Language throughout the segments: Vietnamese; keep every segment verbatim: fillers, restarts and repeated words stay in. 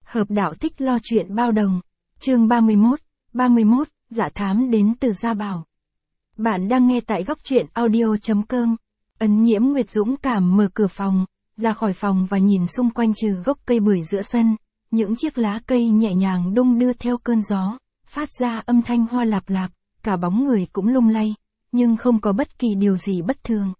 Hợp đạo thích lo chuyện bao đồng. Chương ba mươi mốt, ba mươi mốt, dạ thám đến từ Gia Bảo. Bạn đang nghe tại góc truyện audio chấm com. Ấn Nhiễm Nguyệt dũng cảm mở cửa phòng, ra khỏi phòng và nhìn xung quanh trừ gốc cây bưởi giữa sân, những chiếc lá cây nhẹ nhàng đung đưa theo cơn gió, phát ra âm thanh hoa lạp lạp, cả bóng người cũng lung lay, nhưng không có bất kỳ điều gì bất thường.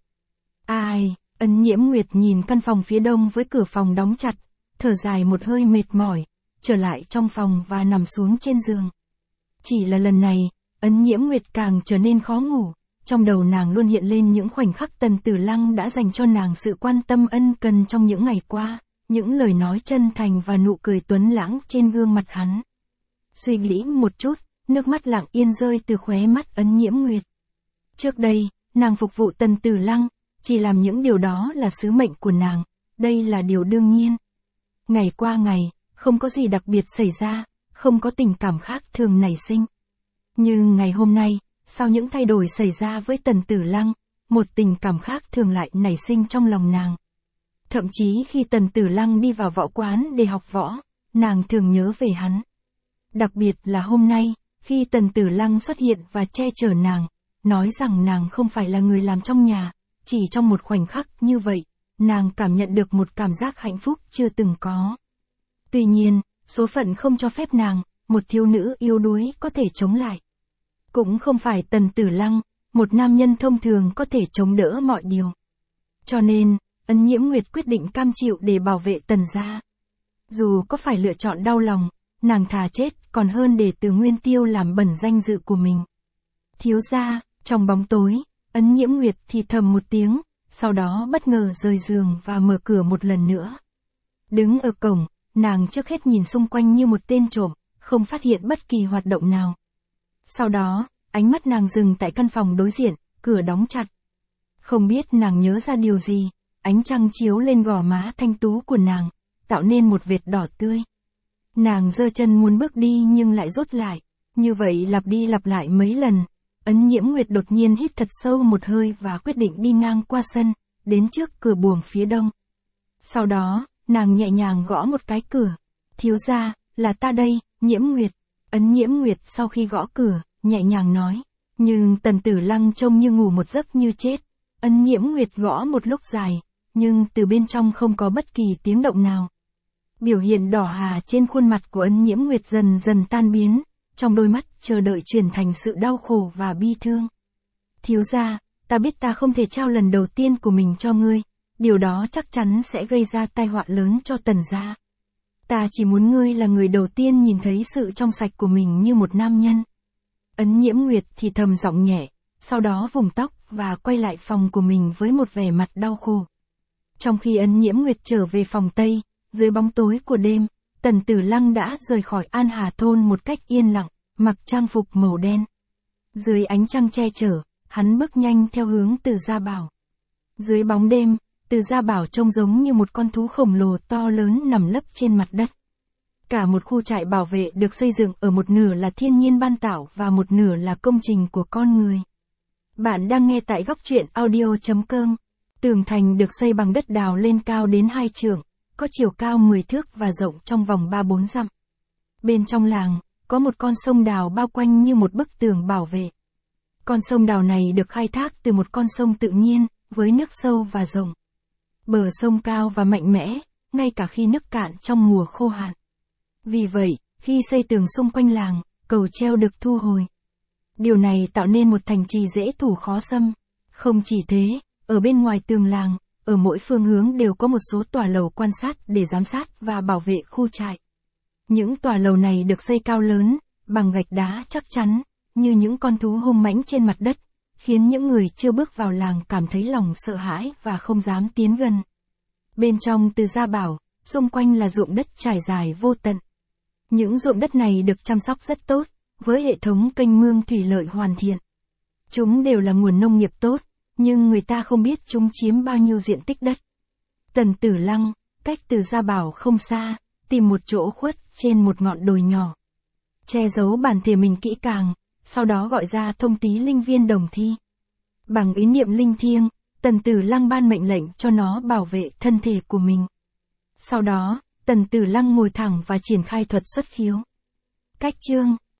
Ai, Ấn Nhiễm Nguyệt nhìn căn phòng phía đông với cửa phòng đóng chặt, thở dài một hơi mệt mỏi, trở lại trong phòng và nằm xuống trên giường. Chỉ là lần này, Ấn Nhiễm Nguyệt càng trở nên khó ngủ, trong đầu nàng luôn hiện lên những khoảnh khắc Tần Tử Lăng đã dành cho nàng sự quan tâm ân cần trong những ngày qua, những lời nói chân thành và nụ cười tuấn lãng trên gương mặt hắn. Suy nghĩ một chút, nước mắt lặng yên rơi từ khóe mắt Ấn Nhiễm Nguyệt. Trước đây, nàng phục vụ Tần Tử Lăng, chỉ làm những điều đó là sứ mệnh của nàng, đây là điều đương nhiên. Ngày qua ngày, không có gì đặc biệt xảy ra, không có tình cảm khác thường nảy sinh. Nhưng ngày hôm nay, sau những thay đổi xảy ra với Tần Tử Lăng, một tình cảm khác thường lại nảy sinh trong lòng nàng. Thậm chí khi Tần Tử Lăng đi vào võ quán để học võ, nàng thường nhớ về hắn. Đặc biệt là hôm nay, khi Tần Tử Lăng xuất hiện và che chở nàng, nói rằng nàng không phải là người làm trong nhà, chỉ trong một khoảnh khắc như vậy, nàng cảm nhận được một cảm giác hạnh phúc chưa từng có. Tuy nhiên, số phận không cho phép nàng, một thiếu nữ yếu đuối có thể chống lại. Cũng không phải Tần Tử Lăng, một nam nhân thông thường có thể chống đỡ mọi điều. Cho nên, Ấn Nhiễm Nguyệt quyết định cam chịu để bảo vệ Tần gia. Dù có phải lựa chọn đau lòng, nàng thà chết còn hơn để Từ Nguyên Tiêu làm bẩn danh dự của mình. Thiếu gia, trong bóng tối, Ấn Nhiễm Nguyệt thì thầm một tiếng, sau đó bất ngờ rời giường và mở cửa một lần nữa. Đứng ở cổng, nàng trước hết nhìn xung quanh như một tên trộm, không phát hiện bất kỳ hoạt động nào. Sau đó, ánh mắt nàng dừng tại căn phòng đối diện, cửa đóng chặt. Không biết nàng nhớ ra điều gì, ánh trăng chiếu lên gò má thanh tú của nàng, tạo nên một vệt đỏ tươi. Nàng giơ chân muốn bước đi nhưng lại rút lại, như vậy lặp đi lặp lại mấy lần. Ấn Nhiễm Nguyệt đột nhiên hít thật sâu một hơi và quyết định đi ngang qua sân, đến trước cửa buồng phía đông. Sau đó, nàng nhẹ nhàng gõ một cái cửa. Thiếu gia, là ta đây, Nhiễm Nguyệt. Ấn Nhiễm Nguyệt sau khi gõ cửa, nhẹ nhàng nói. Nhưng Tần Tử Lăng trông như ngủ một giấc như chết. Ấn Nhiễm Nguyệt gõ một lúc dài, nhưng từ bên trong không có bất kỳ tiếng động nào. Biểu hiện đỏ hà trên khuôn mặt của Ấn Nhiễm Nguyệt dần dần tan biến, trong đôi mắt chờ đợi chuyển thành sự đau khổ và bi thương. Thiếu gia, ta biết ta không thể trao lần đầu tiên của mình cho ngươi, điều đó chắc chắn sẽ gây ra tai họa lớn cho Tần gia. Ta chỉ muốn ngươi là người đầu tiên nhìn thấy sự trong sạch của mình như một nam nhân. Ấn Nhiễm Nguyệt thì thầm giọng nhẹ, sau đó vùng tóc và quay lại phòng của mình với một vẻ mặt đau khổ. Trong khi Ấn Nhiễm Nguyệt trở về phòng Tây, dưới bóng tối của đêm, Tần Tử Lăng đã rời khỏi An Hà Thôn một cách yên lặng, mặc trang phục màu đen. Dưới ánh trăng che chở, hắn bước nhanh theo hướng Từ Gia Bảo. Dưới bóng đêm, Từ Gia Bảo trông giống như một con thú khổng lồ to lớn nằm lấp trên mặt đất. Cả một khu trại bảo vệ được xây dựng ở một nửa là thiên nhiên ban tạo và một nửa là công trình của con người. Bạn đang nghe tại góc truyện audio chấm com. Tường thành được xây bằng đất đào lên cao đến hai trượng, có chiều cao mười thước và rộng trong vòng ba bốn dặm. Bên trong làng, có một con sông đào bao quanh như một bức tường bảo vệ. Con sông đào này được khai thác từ một con sông tự nhiên, với nước sâu và rộng. Bờ sông cao và mạnh mẽ, ngay cả khi nước cạn trong mùa khô hạn. Vì vậy, khi xây tường xung quanh làng, cầu treo được thu hồi. Điều này tạo nên một thành trì dễ thủ khó xâm. Không chỉ thế, ở bên ngoài tường làng, ở mỗi phương hướng đều có một số tòa lầu quan sát để giám sát và bảo vệ khu trại. Những tòa lầu này được xây cao lớn, bằng gạch đá chắc chắn, như những con thú hung mãnh trên mặt đất, khiến những người chưa bước vào làng cảm thấy lòng sợ hãi và không dám tiến gần. Bên trong Từ Gia Bảo, xung quanh là ruộng đất trải dài vô tận. Những ruộng đất này được chăm sóc rất tốt, với hệ thống kênh mương thủy lợi hoàn thiện. Chúng đều là nguồn nông nghiệp tốt, nhưng người ta không biết chúng chiếm bao nhiêu diện tích đất. Tần Tử Lăng, cách Từ Gia Bảo không xa, tìm một chỗ khuất trên một ngọn đồi nhỏ. Che giấu bản thể mình kỹ càng, sau đó gọi ra thông tí linh viên đồng thi. Bằng ý niệm linh thiêng, Tần Tử Lăng ban mệnh lệnh cho nó bảo vệ thân thể của mình. Sau đó, Tần Tử Lăng ngồi thẳng và triển khai thuật xuất khiếu. Cách chương